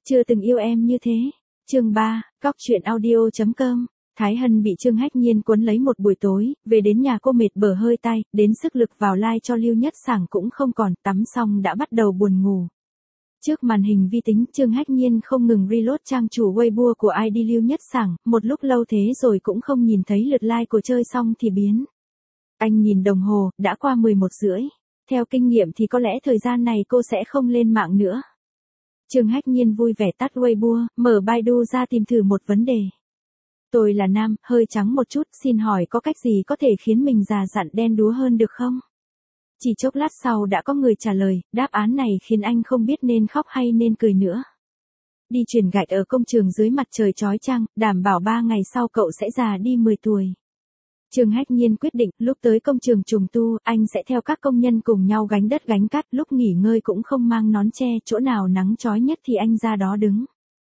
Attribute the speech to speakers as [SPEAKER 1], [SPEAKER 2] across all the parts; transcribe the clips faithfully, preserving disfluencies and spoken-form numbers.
[SPEAKER 1] Chưa từng yêu em như thế. Chương ba, cóc truyện audio chấm com. Thái Hân bị Trương Hách Nhiên quấn lấy một buổi tối, về đến nhà cô mệt bở hơi tay, đến sức lực vào like cho Lưu Nhất Sảng cũng không còn, tắm xong đã bắt đầu buồn ngủ. Trước màn hình vi tính, Trương Hách Nhiên không ngừng reload trang chủ Weibo của i đê Lưu Nhất Sảng, một lúc lâu thế rồi cũng không nhìn thấy lượt like của chơi xong thì biến. Anh nhìn đồng hồ, đã qua mười một rưỡi. Theo kinh nghiệm thì có lẽ thời gian này cô sẽ không lên mạng nữa. Trương Hách Nhiên vui vẻ tắt Weibo, mở Baidu ra tìm thử một vấn đề. Tôi là nam, hơi trắng một chút, xin hỏi có cách gì có thể khiến mình già dặn đen đúa hơn được không? Chỉ chốc lát sau đã có người trả lời, đáp án này khiến anh không biết nên khóc hay nên cười nữa. Đi chuyền gạch ở công trường dưới mặt trời chói chang, đảm bảo ba ngày sau cậu sẽ già đi mười tuổi. Trương Hách Nhiên quyết định, lúc tới công trường trùng tu, anh sẽ theo các công nhân cùng nhau gánh đất gánh cát, lúc nghỉ ngơi cũng không mang nón che, chỗ nào nắng chói nhất thì anh ra đó đứng.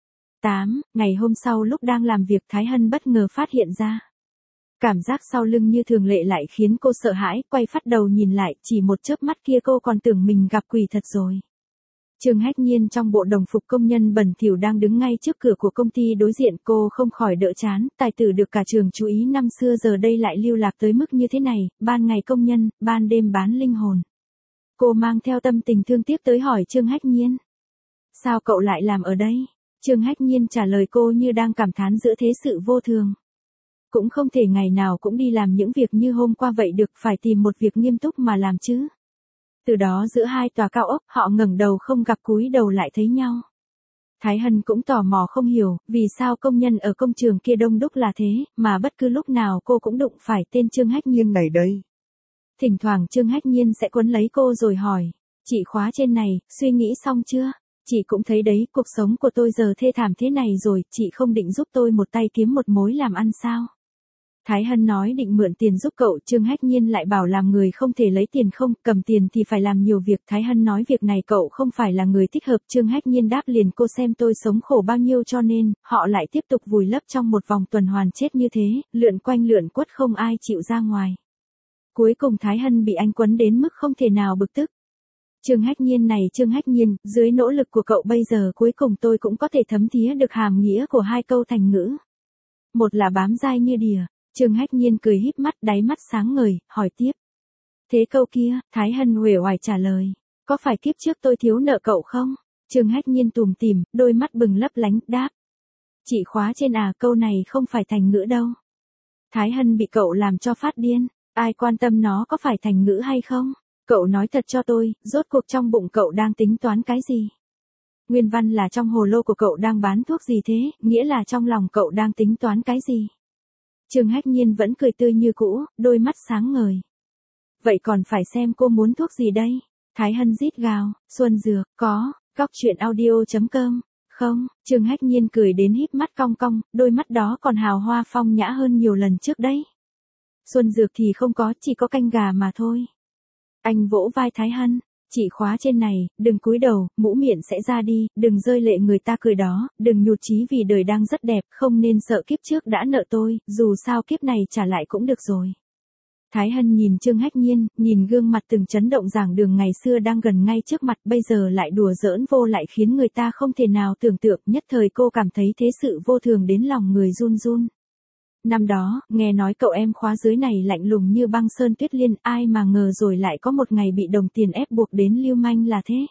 [SPEAKER 1] tám. Ngày hôm sau lúc đang làm việc Thái Hân bất ngờ phát hiện ra. Cảm giác sau lưng như thường lệ lại khiến cô sợ hãi, quay phát đầu nhìn lại, chỉ một chớp mắt kia cô còn tưởng mình gặp quỷ thật rồi. Trương Hách Nhiên trong bộ đồng phục công nhân bẩn thỉu đang đứng ngay trước cửa của công ty đối diện, cô không khỏi đỡ chán, tài tử được cả trường chú ý năm xưa giờ đây lại lưu lạc tới mức như thế này, ban ngày công nhân, ban đêm bán linh hồn. Cô mang theo tâm tình thương tiếc tới hỏi Trương Hách Nhiên. Sao cậu lại làm ở đây? Trương Hách Nhiên trả lời cô như đang cảm thán giữa thế sự vô thường. Cũng không thể ngày nào cũng đi làm những việc như hôm qua vậy được, phải tìm một việc nghiêm túc mà làm chứ. Từ đó giữa hai tòa cao ốc, họ ngẩng đầu không gặp cúi đầu lại thấy nhau. Thái Hân cũng tò mò không hiểu, vì sao công nhân ở công trường kia đông đúc là thế, mà bất cứ lúc nào cô cũng đụng phải tên Trương Hách Nhiên này đây. Thỉnh thoảng Trương Hách Nhiên sẽ quấn lấy cô rồi hỏi, chị khóa trên này, suy nghĩ xong chưa? Chị cũng thấy đấy, cuộc sống của tôi giờ thê thảm thế này rồi, chị không định giúp tôi một tay kiếm một mối làm ăn sao? Thái Hân nói định mượn tiền giúp cậu, Trương Hách Nhiên lại bảo làm người không thể lấy tiền không, cầm tiền thì phải làm nhiều việc. Thái Hân nói việc này cậu không phải là người thích hợp, Trương Hách Nhiên đáp liền cô xem tôi sống khổ bao nhiêu cho nên, họ lại tiếp tục vùi lấp trong một vòng tuần hoàn chết như thế, lượn quanh lượn quất không ai chịu ra ngoài. Cuối cùng Thái Hân bị anh quấn đến mức không thể nào bực tức. Trương Hách Nhiên này Trương Hách Nhiên, dưới nỗ lực của cậu bây giờ cuối cùng tôi cũng có thể thấm thía được hàm nghĩa của hai câu thành ngữ. Một là bám dai như đìa. Trương Hách Nhiên cười híp mắt, đáy mắt sáng ngời, hỏi tiếp. Thế câu kia, Thái Hân uể oải trả lời. Có phải kiếp trước tôi thiếu nợ cậu không? Trương Hách Nhiên tủm tỉm, đôi mắt bừng lấp lánh, đáp. Chị khóa trên à, câu này không phải thành ngữ đâu. Thái Hân bị cậu làm cho phát điên, ai quan tâm nó có phải thành ngữ hay không? Cậu nói thật cho tôi, rốt cuộc trong bụng cậu đang tính toán cái gì? Nguyên văn là trong hồ lô của cậu đang bán thuốc gì thế, nghĩa là trong lòng cậu đang tính toán cái gì? Trương Hách Nhiên vẫn cười tươi như cũ, đôi mắt sáng ngời. Vậy còn phải xem cô muốn thuốc gì đây? Thái Hân rít gào, Xuân Dược, có, cóc truyện audio chấm com, không, Trương Hách Nhiên cười đến híp mắt cong cong, đôi mắt đó còn hào hoa phong nhã hơn nhiều lần trước đấy. Xuân Dược thì không có, chỉ có canh gà mà thôi. Anh vỗ vai Thái Hân, chị khóa trên này, đừng cúi đầu, mũ miệng sẽ ra đi, đừng rơi lệ người ta cười đó, đừng nhụt chí vì đời đang rất đẹp, không nên sợ kiếp trước đã nợ tôi, dù sao kiếp này trả lại cũng được rồi. Thái Hân nhìn Trương Hách Nhiên, nhìn gương mặt từng chấn động giảng đường ngày xưa đang gần ngay trước mặt, bây giờ lại đùa giỡn vô lại khiến người ta không thể nào tưởng tượng, nhất thời cô cảm thấy thế sự vô thường đến lòng người run run. Năm đó, nghe nói cậu em khóa dưới này lạnh lùng như băng sơn tuyết liên, ai mà ngờ rồi lại có một ngày bị đồng tiền ép buộc đến lưu manh là thế.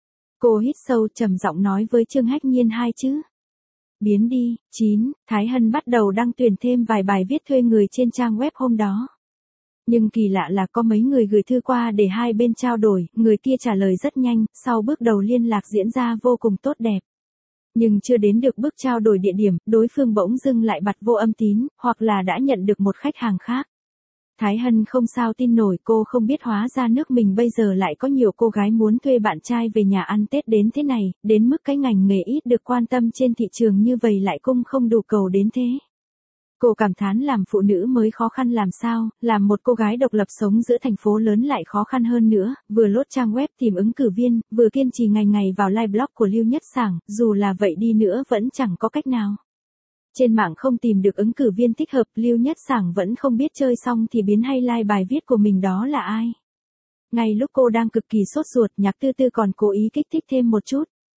[SPEAKER 1] Cô hít sâu trầm giọng nói với Trương Hách Nhiên hai chữ. Biến đi. chín. Thái Hân bắt đầu đăng tuyển thêm vài bài viết thuê người trên trang web hôm đó. Nhưng kỳ lạ là có mấy người gửi thư qua để hai bên trao đổi, người kia trả lời rất nhanh, sau bước đầu liên lạc diễn ra vô cùng tốt đẹp. Nhưng chưa đến được bước trao đổi địa điểm, đối phương bỗng dưng lại bặt vô âm tín, hoặc là đã nhận được một khách hàng khác. Thái Hân không sao tin nổi, cô không biết hóa ra nước mình bây giờ lại có nhiều cô gái muốn thuê bạn trai về nhà ăn Tết đến thế này, đến mức cái ngành nghề ít được quan tâm trên thị trường như vậy lại cung không đủ cầu đến thế. Cô cảm thán làm phụ nữ mới khó khăn làm sao, làm một cô gái độc lập sống giữa thành phố lớn lại khó khăn hơn nữa, vừa lốt trang web tìm ứng cử viên, vừa kiên trì ngày ngày vào live blog của Lưu Nhất Sảng, dù là vậy đi nữa vẫn chẳng có cách nào. Trên mạng không tìm được ứng cử viên thích hợp, Lưu Nhất Sảng vẫn không biết chơi xong thì biến hay like bài viết của mình đó là ai. Ngay lúc cô đang cực kỳ sốt ruột, Nhạc Tư Tư còn cố ý kích thích thêm một chút.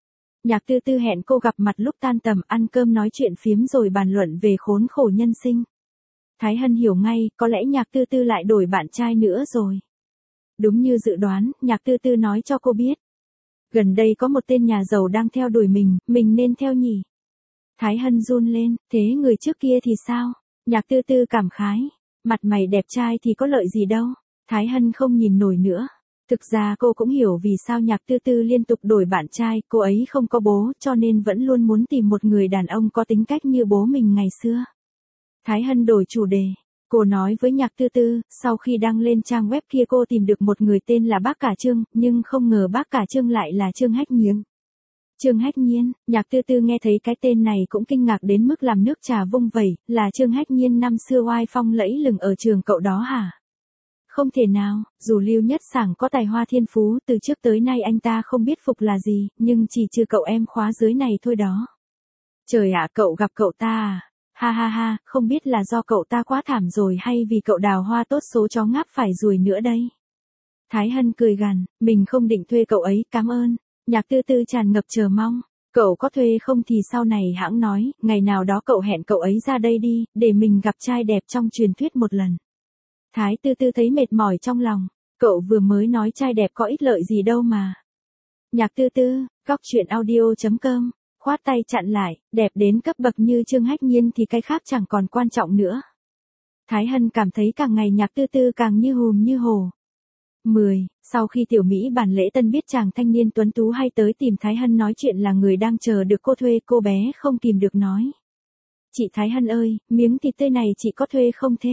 [SPEAKER 1] Nhạc Tư Tư hẹn cô gặp mặt lúc tan tầm ăn cơm nói chuyện phiếm rồi bàn luận về khốn khổ nhân sinh. Thái Hân hiểu ngay, có lẽ Nhạc Tư Tư lại đổi bạn trai nữa rồi. Đúng như dự đoán, Nhạc Tư Tư nói cho cô biết. Gần đây có một tên nhà giàu đang theo đuổi mình, mình nên theo nhỉ? Thái Hân run lên, thế người trước kia thì sao? Nhạc Tư Tư cảm khái, mặt mày đẹp trai thì có lợi gì đâu. Thái Hân không nhìn nổi nữa. Thực ra cô cũng hiểu vì sao Nhạc Tư Tư liên tục đổi bạn trai, cô ấy không có bố cho nên vẫn luôn muốn tìm một người đàn ông có tính cách như bố mình ngày xưa. Thái Hân đổi chủ đề. Cô nói với Nhạc Tư Tư, sau khi đăng lên trang web kia cô tìm được một người tên là Bác Cả Trương, nhưng không ngờ Bác Cả Trương lại là Trương Hách Nhiên. Trương Hách Nhiên, Nhạc Tư Tư nghe thấy cái tên này cũng kinh ngạc đến mức làm nước trà vung vẩy, là Trương Hách Nhiên năm xưa oai phong lẫy lừng ở trường cậu đó hả? Không thể nào, dù Lưu Nhất Sảng có tài hoa thiên phú, từ trước tới nay anh ta không biết phục là gì, nhưng chỉ trừ cậu em khóa dưới này thôi đó. Trời ạ, cậu gặp cậu ta à? Ha ha ha, không biết là do cậu ta quá thảm rồi hay vì cậu đào hoa tốt số chó ngáp phải ruồi nữa đây. Thái Hân cười gằn, mình không định thuê cậu ấy, cảm ơn. Nhạc Tư Tư tràn ngập chờ mong. Cậu có thuê không thì sau này hãng nói, ngày nào đó cậu hẹn cậu ấy ra đây đi, để mình gặp trai đẹp trong truyền thuyết một lần. Thái Tư Tư thấy mệt mỏi trong lòng, cậu vừa mới nói trai đẹp có ích lợi gì đâu mà. Nhạc Tư Tư, góc truyện audio chấm com, khoát tay chặn lại, đẹp đến cấp bậc như Trương Hách Nhiên thì cái khác chẳng còn quan trọng nữa. Thái Hân cảm thấy càng ngày Nhạc Tư Tư càng như hùm như hồ. mười. Sau khi Tiểu Mỹ bản lễ tân biết chàng thanh niên tuấn tú hay tới tìm Thái Hân nói chuyện là người đang chờ được cô thuê, cô bé không kìm được nói. Chị Thái Hân ơi, miếng thịt tươi này chị có thuê không thế?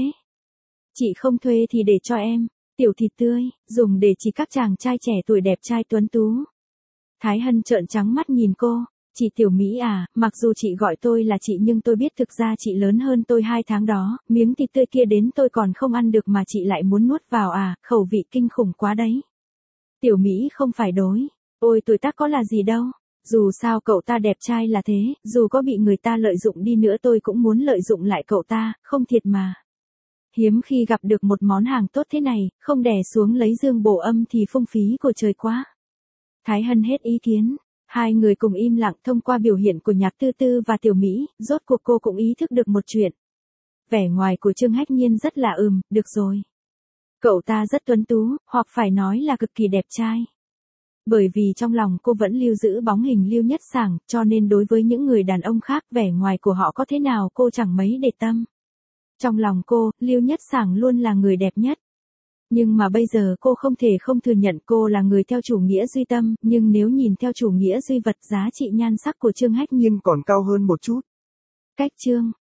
[SPEAKER 1] Chị không thuê thì để cho em, tiểu thịt tươi, dùng để chỉ các chàng trai trẻ tuổi đẹp trai tuấn tú. Thái Hân trợn trắng mắt nhìn cô, chị Tiểu Mỹ à, mặc dù chị gọi tôi là chị nhưng tôi biết thực ra chị lớn hơn tôi hai tháng đó, miếng thịt tươi kia đến tôi còn không ăn được mà chị lại muốn nuốt vào à, khẩu vị kinh khủng quá đấy. Tiểu Mỹ không phải đối, ôi tuổi tác có là gì đâu, dù sao cậu ta đẹp trai là thế, dù có bị người ta lợi dụng đi nữa tôi cũng muốn lợi dụng lại cậu ta, không thiệt mà. Hiếm khi gặp được một món hàng tốt thế này, không đè xuống lấy dương bổ âm thì phung phí của trời quá. Thái Hân hết ý kiến, hai người cùng im lặng. Thông qua biểu hiện của Nhạc Tư Tư và Tiểu Mỹ, rốt cuộc cô cũng ý thức được một chuyện. Vẻ ngoài của Trương Hách Nhiên rất là ừm, được rồi. Cậu ta rất tuấn tú, hoặc phải nói là cực kỳ đẹp trai. Bởi vì trong lòng cô vẫn lưu giữ bóng hình Lưu Nhất Sảng, cho nên đối với những người đàn ông khác vẻ ngoài của họ có thế nào cô chẳng mấy để tâm. Trong lòng cô, Lưu Nhất Sảng luôn là người đẹp nhất. Nhưng mà bây giờ cô không thể không thừa nhận cô là người theo chủ nghĩa duy tâm, nhưng nếu nhìn theo chủ nghĩa duy vật giá trị nhan sắc của Trương Hách Nhiên còn cao hơn một chút. Cách Trương